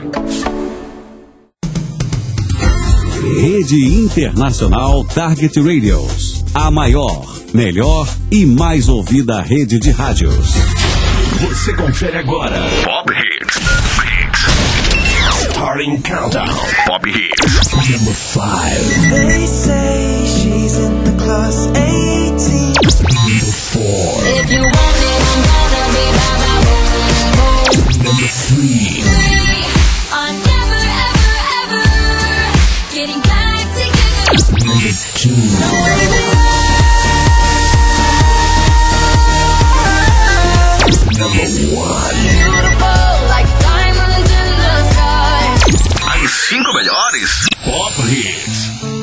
Rede Internacional Target Radios. A maior, melhor e mais ouvida rede de rádios. Você confere agora Pop Hits. Starting Countdown. Pop Hits. Number 5. They say she's in the class 18. Number 4. If you want me, I'm gonna be by my way. Number 3. I'm never, ever, ever getting back together. Number 2. Number 1. Beautiful like diamonds in the sky. As 5 melhores Pop Hits.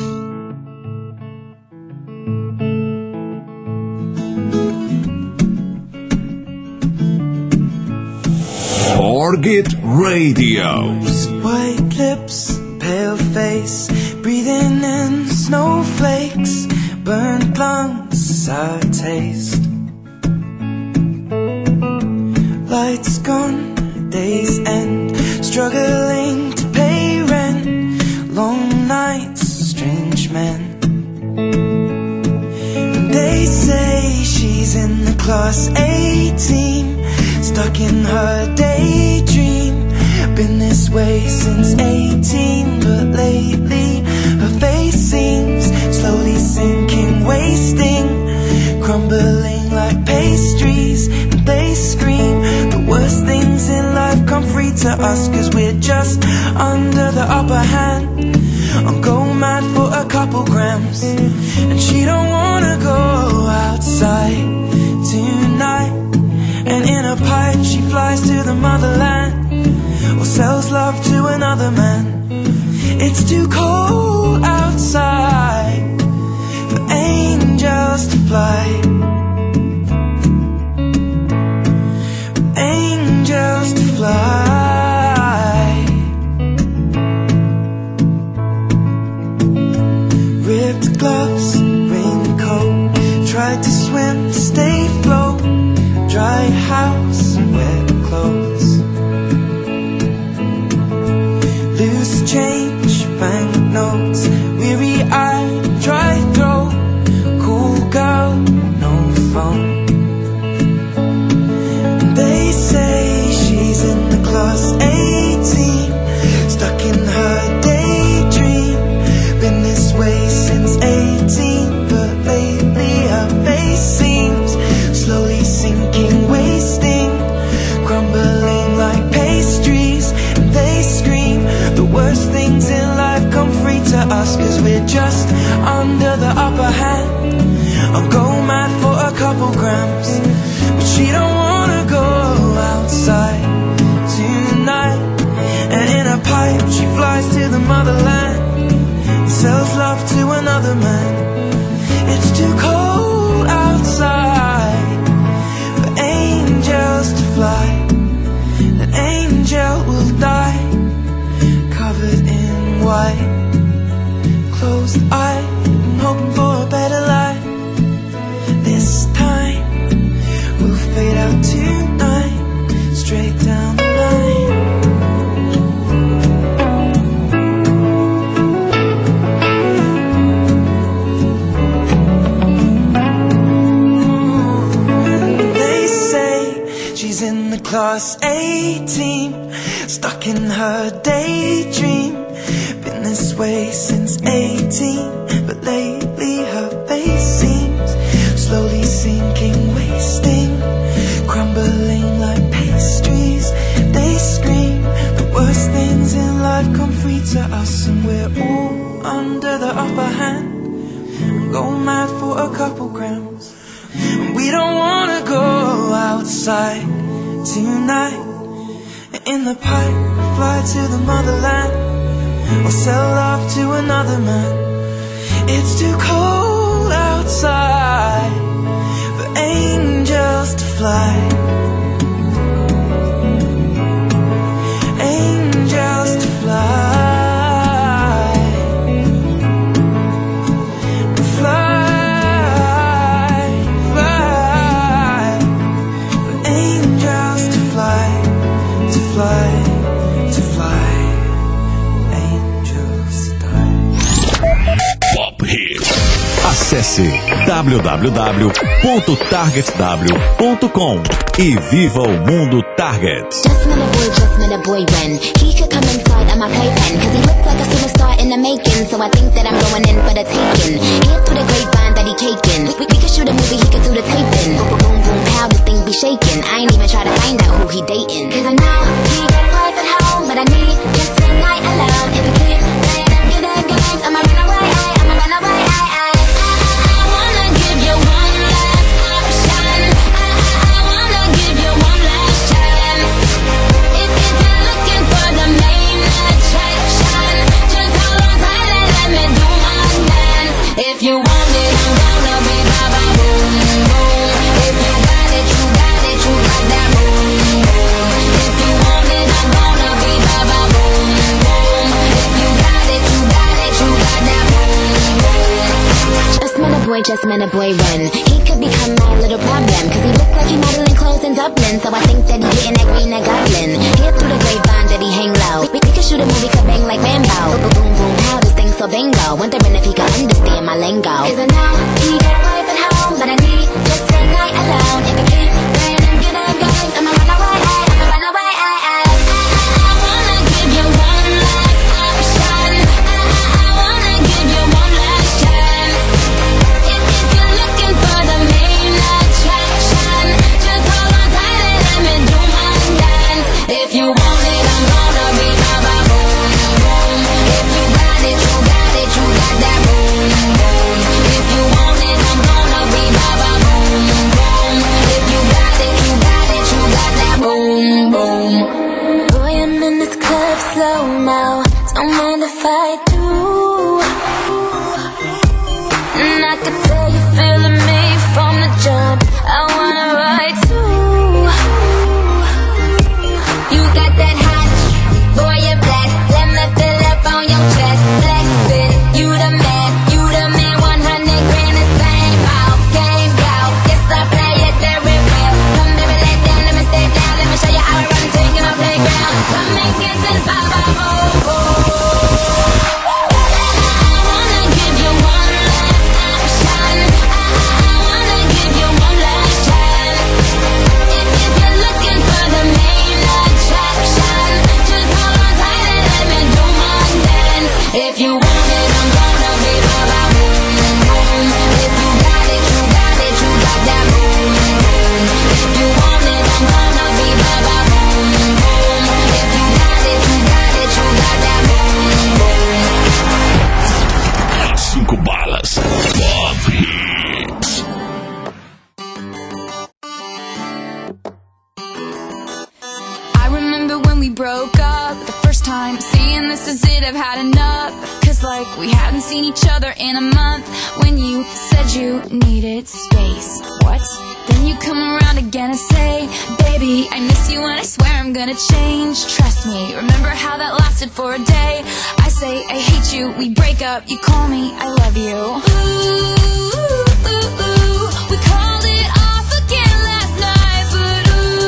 Target Radios. White lips, pale face, breathing in snowflakes, burnt lungs, sour taste. Lights gone, days end, struggling to pay rent, long nights, strange men. And they say she's in the class 18, stuck in her daydream. Been this way since 18, but lately her face seems slowly sinking, wasting, crumbling like pastries. And they scream the worst things in life come free to us, 'cause we're just under the upper hand. I'm go mad for a couple grams, and she don't wanna go outside tonight. And in a pipe she flies to the motherland, or sells love to another man. It's too cold outside for angels to fly, for angels to fly. Ripped gloves, raincoat, tried to swim, stay afloat. Dry house, wet clothes, loose change, banknotes, weary-eyed, dry throat, cool girl, no phone. And they say she's in the class 18, stuck in her daydream. Been this way since 18, but lately her face seems slowly sinking, wasting, crumbling like pastries. And they scream the worst things in life come free to us, 'cause we're just under the upper hand. I'll go mad for a couple grams, but she don't wanna go outside tonight. And in a pipe she flies to the motherland, and sells love to another man. It's too cold outside for angels to fly. An angel will die, covered in white, closed eye, and hoping for a better life. This time we'll fade out tonight, straight down the line. In the class 18, stuck in her daydream. Been this way since 18, but lately her face seems slowly sinking, wasting, crumbling like pastries. They scream the worst things in life come free to us, and we're all under the upper hand. Go mad for a couple grams, and we don't wanna go outside tonight. In the pipe, fly to the motherland, or sell love to another man. It's too cold outside for angels to fly. Angels to fly. Fly, to fly. Acesse www.targetw.com e viva o mundo Target. Just met a boy when he could come inside of my playpen, cause he looked like a superstar in the making. So I think that I'm going in for the taking. Hear through the grapevine that he caking. We could shoot a movie, he could do the taping. Boom, boom, boom, pow, this thing be shaking. I ain't even try to find out who he dating, cause I know he got a wife at home, but I need just a night alone. If he keep playing them good games, I'ma run away, I'ma run away, I wanna give you one last option. I wanna give you one last chance. If you're looking for the main attraction, just hold on tight and let me do my dance. If you want it, I'm gonna be ba-ba boom boom. If you got it, you got it, you got that boom boom. If you want it, I'm gonna be ba-ba boom boom. If you got it, you got it, you got that boom boom. Just met a boy when he could become my little problem, cause he looked like he modeling clothes in Dublin. So I think that he getting that green, that goblin. Hear through the grapevine that he hang low. We could shoot a movie, could bang like Rambo. Boom, boom, boom, how this thing so bingo. Wondering if he could understand my lingo, cause I know he got a wife at home, but I need just a night alone. If I keep playing them good games, I'ma run away, I'ma run away, I wanna give you one last option. I wanna give you one last chance. If you're looking for the main attraction, just hold on tight and let me do my dance. If you want it, I'm gonna be ba-ba boom boom. If you got it, you got it, you got that boom boom. If you want it, I'm gonna be ba-ba boom boom. If you got it, you got it, you got that boom boom. Boy, I'm in this club slow now, don't mind if I do. And I can tell you feeling me from the jump, I wanna ride too. You got that hot, boy, you're blessed. Let me fill up on your chest. Flex it, you the man, 100 grand is fame out, game out. Yes, I play it very well. Come baby, lay down, let me stay down. Let me show you how I run things in my playground. Come and get this ba-ba boom boom. I wanna give you one last option. I wanna give you one last chance. If you're looking for the main attraction, just hold on tight and let me do my dance. If you want it, I'm gonna be ba-ba boom boom. If you got it, you got it, you got that boom boom. If you want it, I'm gonna be ba-ba boom boom. If you got it, you got it, you got that boom boom. 5 balas. Top Hits. I remember when we broke up the first time, saying this is it, I've had enough. Cause like we hadn't seen each other in a month. When you said you needed space, what? Then you come around again and say, baby, I miss you and I swear I'm gonna change. Trust me, remember how that lasted for a day. I say I hate you, we break up, you call me, I love you. Ooh, ooh, ooh, we called it off again last night. But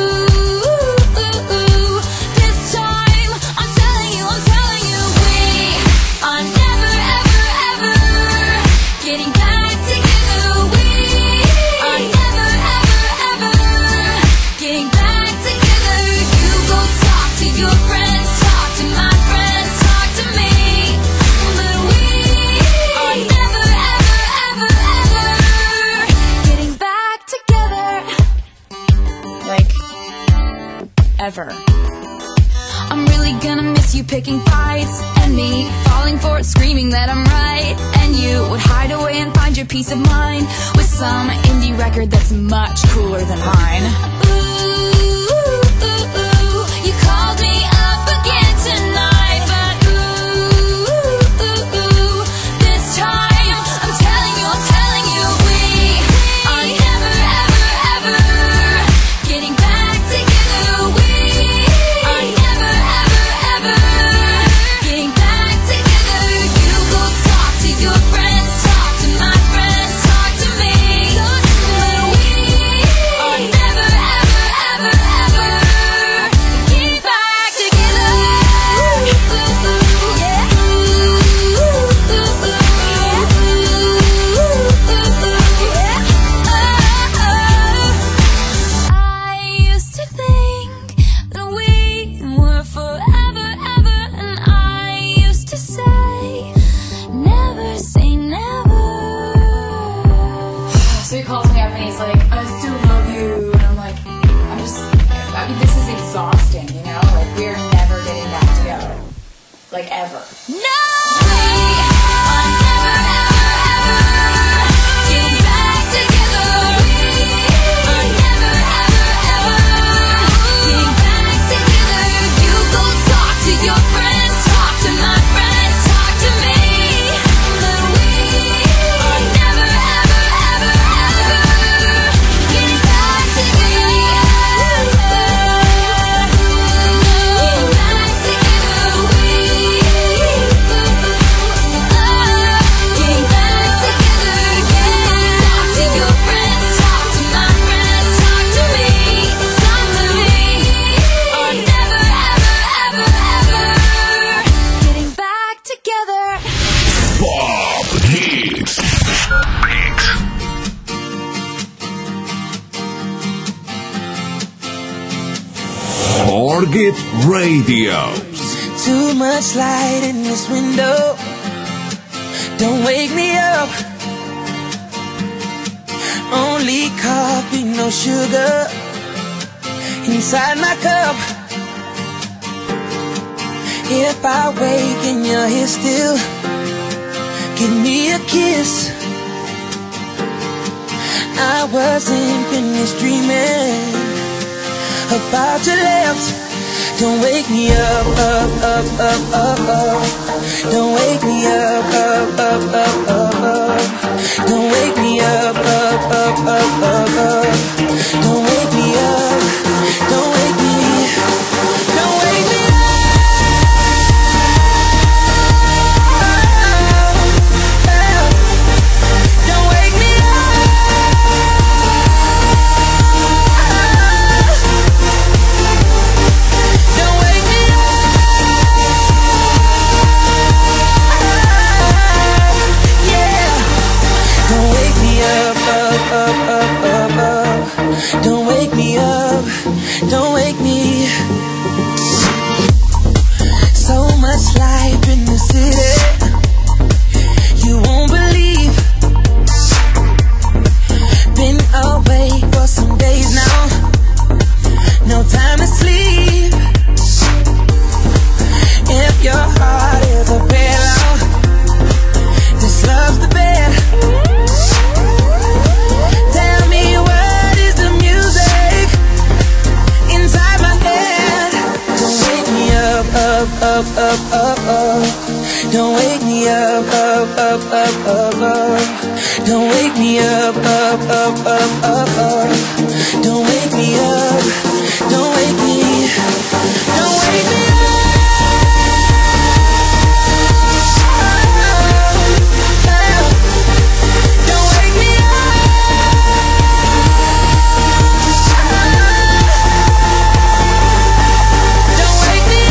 ooh, this time I'm telling you, we are never, ever, ever getting back together. We are never, ever, ever getting back together. You go talk to your friends, talk to my friends, talk to me. But we are never, ever, ever, ever getting back together. Like, ever. I'm really gonna miss you picking fights, and me falling for it, screaming that I'm right. And you would hide away and find your peace of mind with some indie record that's much cooler than mine. Ooh, ooh, ooh, you called me up again tonight. But ooh, ooh, ooh, this time I'm telling you, we are never, ever, ever getting back together. We are never, ever, ever getting back together. You go talk to your friends, talk to my friends, talk to me. But we are never, ever, like ever. No! I'll never, ever, ever get back together. I'll never, ever, ever get back together. You go talk to your friends, talk to my friends, talk to me. But we are never, ever, ever, ever getting back together. Getting back together. Getting back together. Talk to your friends, talk to my friends, talk to me, talk to me. Are never, ever, ever, ever getting back together. Pop Hits. Target Radio. Too much light in this window. Don't wake me up. Only coffee, no sugar inside my cup. If I wake and you're here still, give me a kiss. I wasn't finished dreaming about your lips. Don't wake me up, up, up, up, up, up. Don't wake me up, up, up, up, up, up. Don't wake me up, up, up, up, up, up. Don't wake me up, don't wake me, don't wake me up. Don't wake me Don't wake me yeah. Don't wake me up, up, up, up, up, up. Don't wake me up, don't wake me. So much life in the city, you won't believe. Been away for some days now, no time to sleep. If your heart is a pillow, this love's the bed. Tell me what is the music inside my head. Don't wake me up, up, up, up, up, up. Don't wake me up, up, up, up, up, up. Don't wake me up, up, up, up, up, up. Don't wake me up, don't wake me, don't wake me up. Don't wake me Don't wake me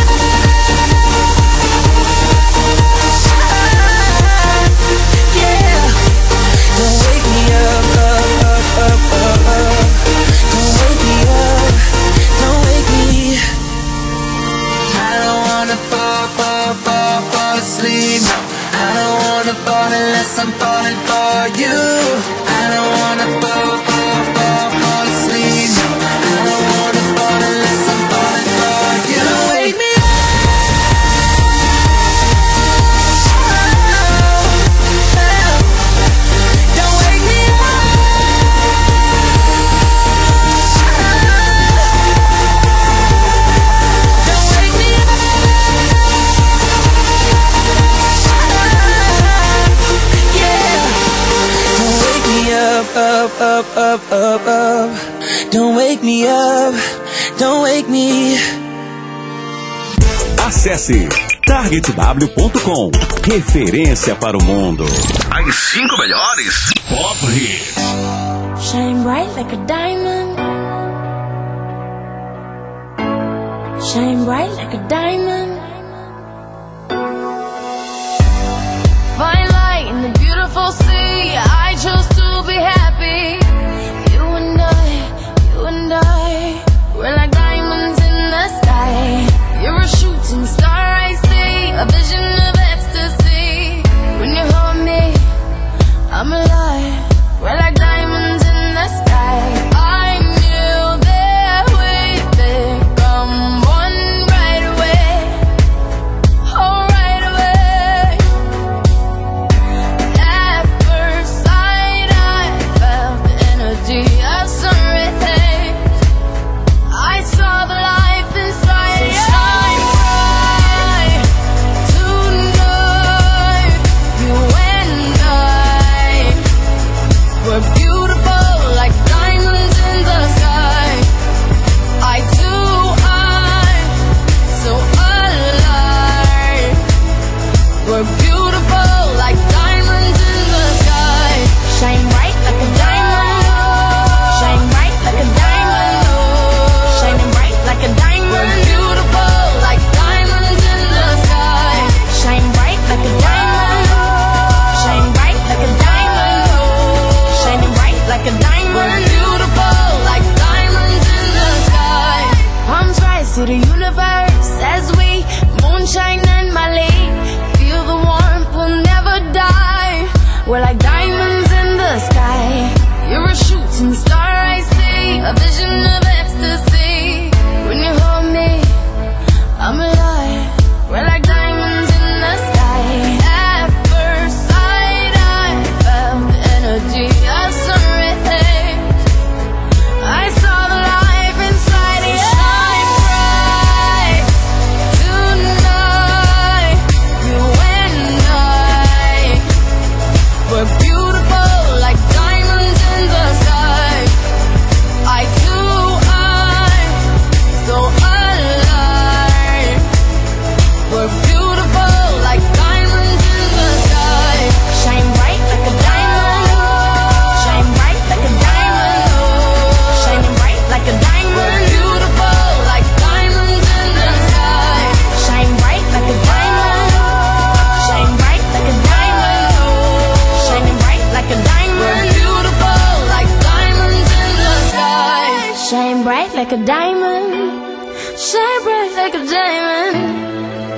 yeah. Don't wake me up, up, up, up, up. Don't wake me up, don't wake me. I don't wanna fall asleep. No, I don't wanna fall unless I'm falling for you. I don't wanna fall asleep. No, I don't wanna fall unless I'm falling for you. Don't wake me up. Don't wake me up. Don't wake me up. Yeah. Don't wake me up, up, up, up, up, up. Don't wake me up, don't wake me. Acesse targetw.com. Referência para o mundo. As 5 melhores Pop Hits. Shine bright like a diamond. Shine bright like a diamond. Fine light in the beautiful sea. I chose to be happy. You and I, we're like diamonds in the sky. You're a shooting star, I see, a vision of ecstasy. When you hold me, I'm alive. We're like diamonds in the sky. I knew that we'd become one right away.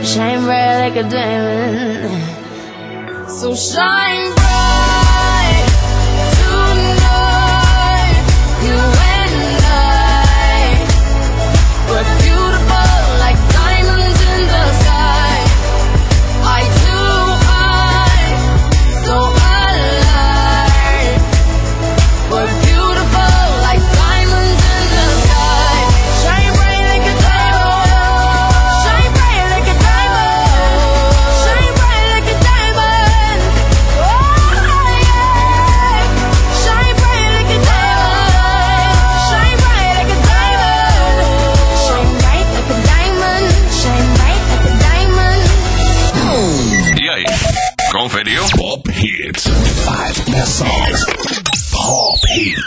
shine bright like a diamond. So shine bright tonight, you and I. We're beautiful like diamonds in the sky. Eye to eye, so alive. We're beautiful like diamonds in the sky. Shine bright like a diamond. Shine bright like a diamond. Shine bright like a diamond. Oh yeah. Shine bright like a diamond. Shine bright like a diamond. Shine bright like a diamond. Shine bright like a diamond. E aí, conferiu? Pop Hits. 5 best songs. Pop Hits.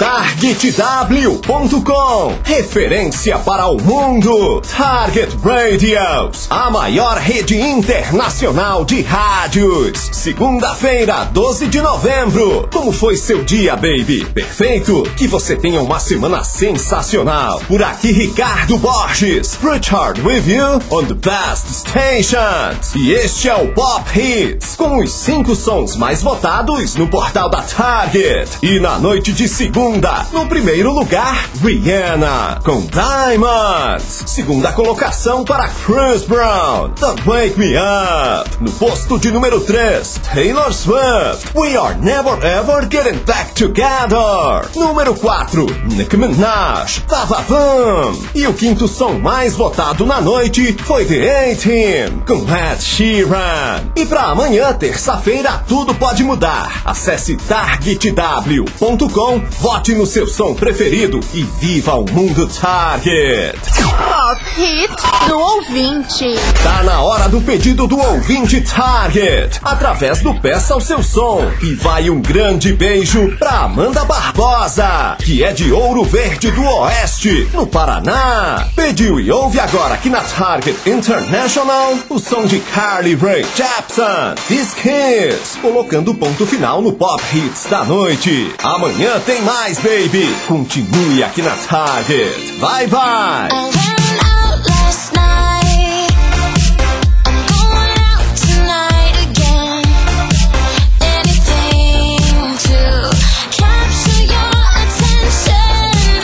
TargetW.com, referência para o mundo. Target Radios, a maior rede internacional de rádios. Segunda-feira, 12 de novembro. Como foi seu dia, baby? Perfeito? Que você tenha uma semana sensacional. Por aqui, Ricardo Borges. Richard with you on the best stations. E este é o Pop Hits, com os 5 sons mais votados no portal da Target. E na noite de segunda, no primeiro lugar, Rihanna, com Diamonds. Segunda colocação para Chris Brown, Don't Wake Me Up. No posto de número 3, Taylor Swift, We Are Never Ever Getting Back Together. Número 4, Nicki Minaj, Vavavum. E o quinto som mais votado na noite foi The A-Team, com Ed Sheeran. E pra amanhã, terça-feira, tudo pode mudar. Acesse targetw.com, vote no seu som preferido e viva o mundo Target. Pop Hit do ouvinte. Tá na hora do pedido do ouvinte Target, através do Peça o Seu Som. E vai um grande beijo pra Amanda Barbosa, que é de Ouro Verde do Oeste, no Paraná. Pediu e ouve agora aqui na Target International o som de Carly Rae Jepsen, This Kiss, colocando ponto final no Pop Hits da noite. Amanhã tem mais, baby. Continue aqui na Target. Bye, bye. I went out last night. I'm going out tonight again. Anything to capture your attention.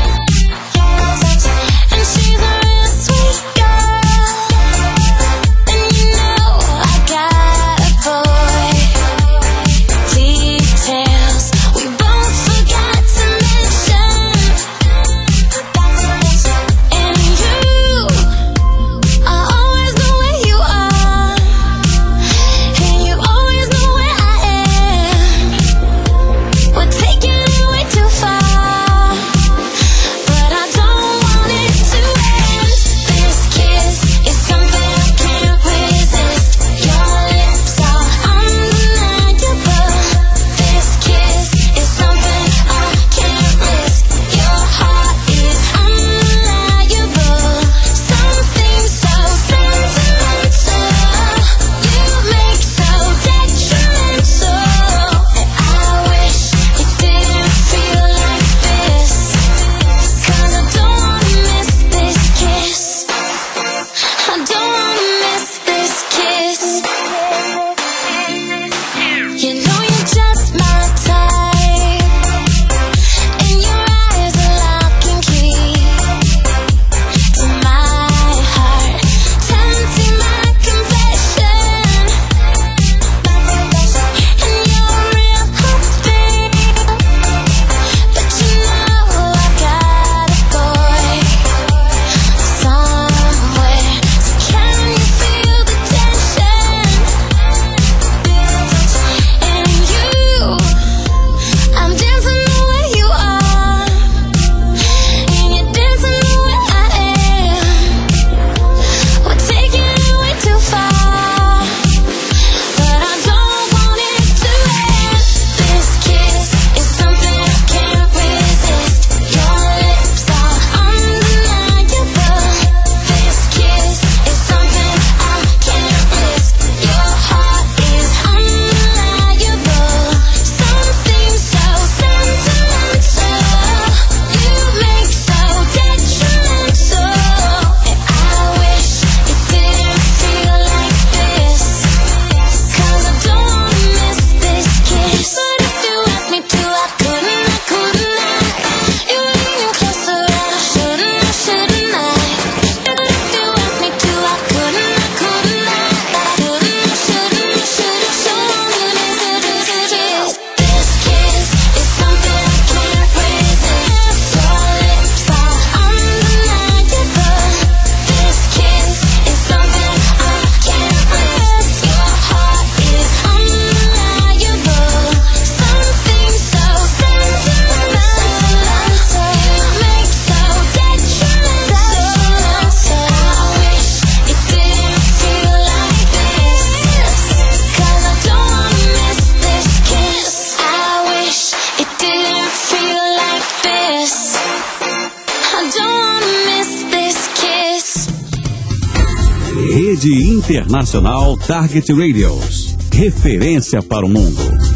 And she's a real sweet girl. And you know I got a boy. Details we both forgot to mention. And you Rede Internacional Target Radios. Referência para o mundo.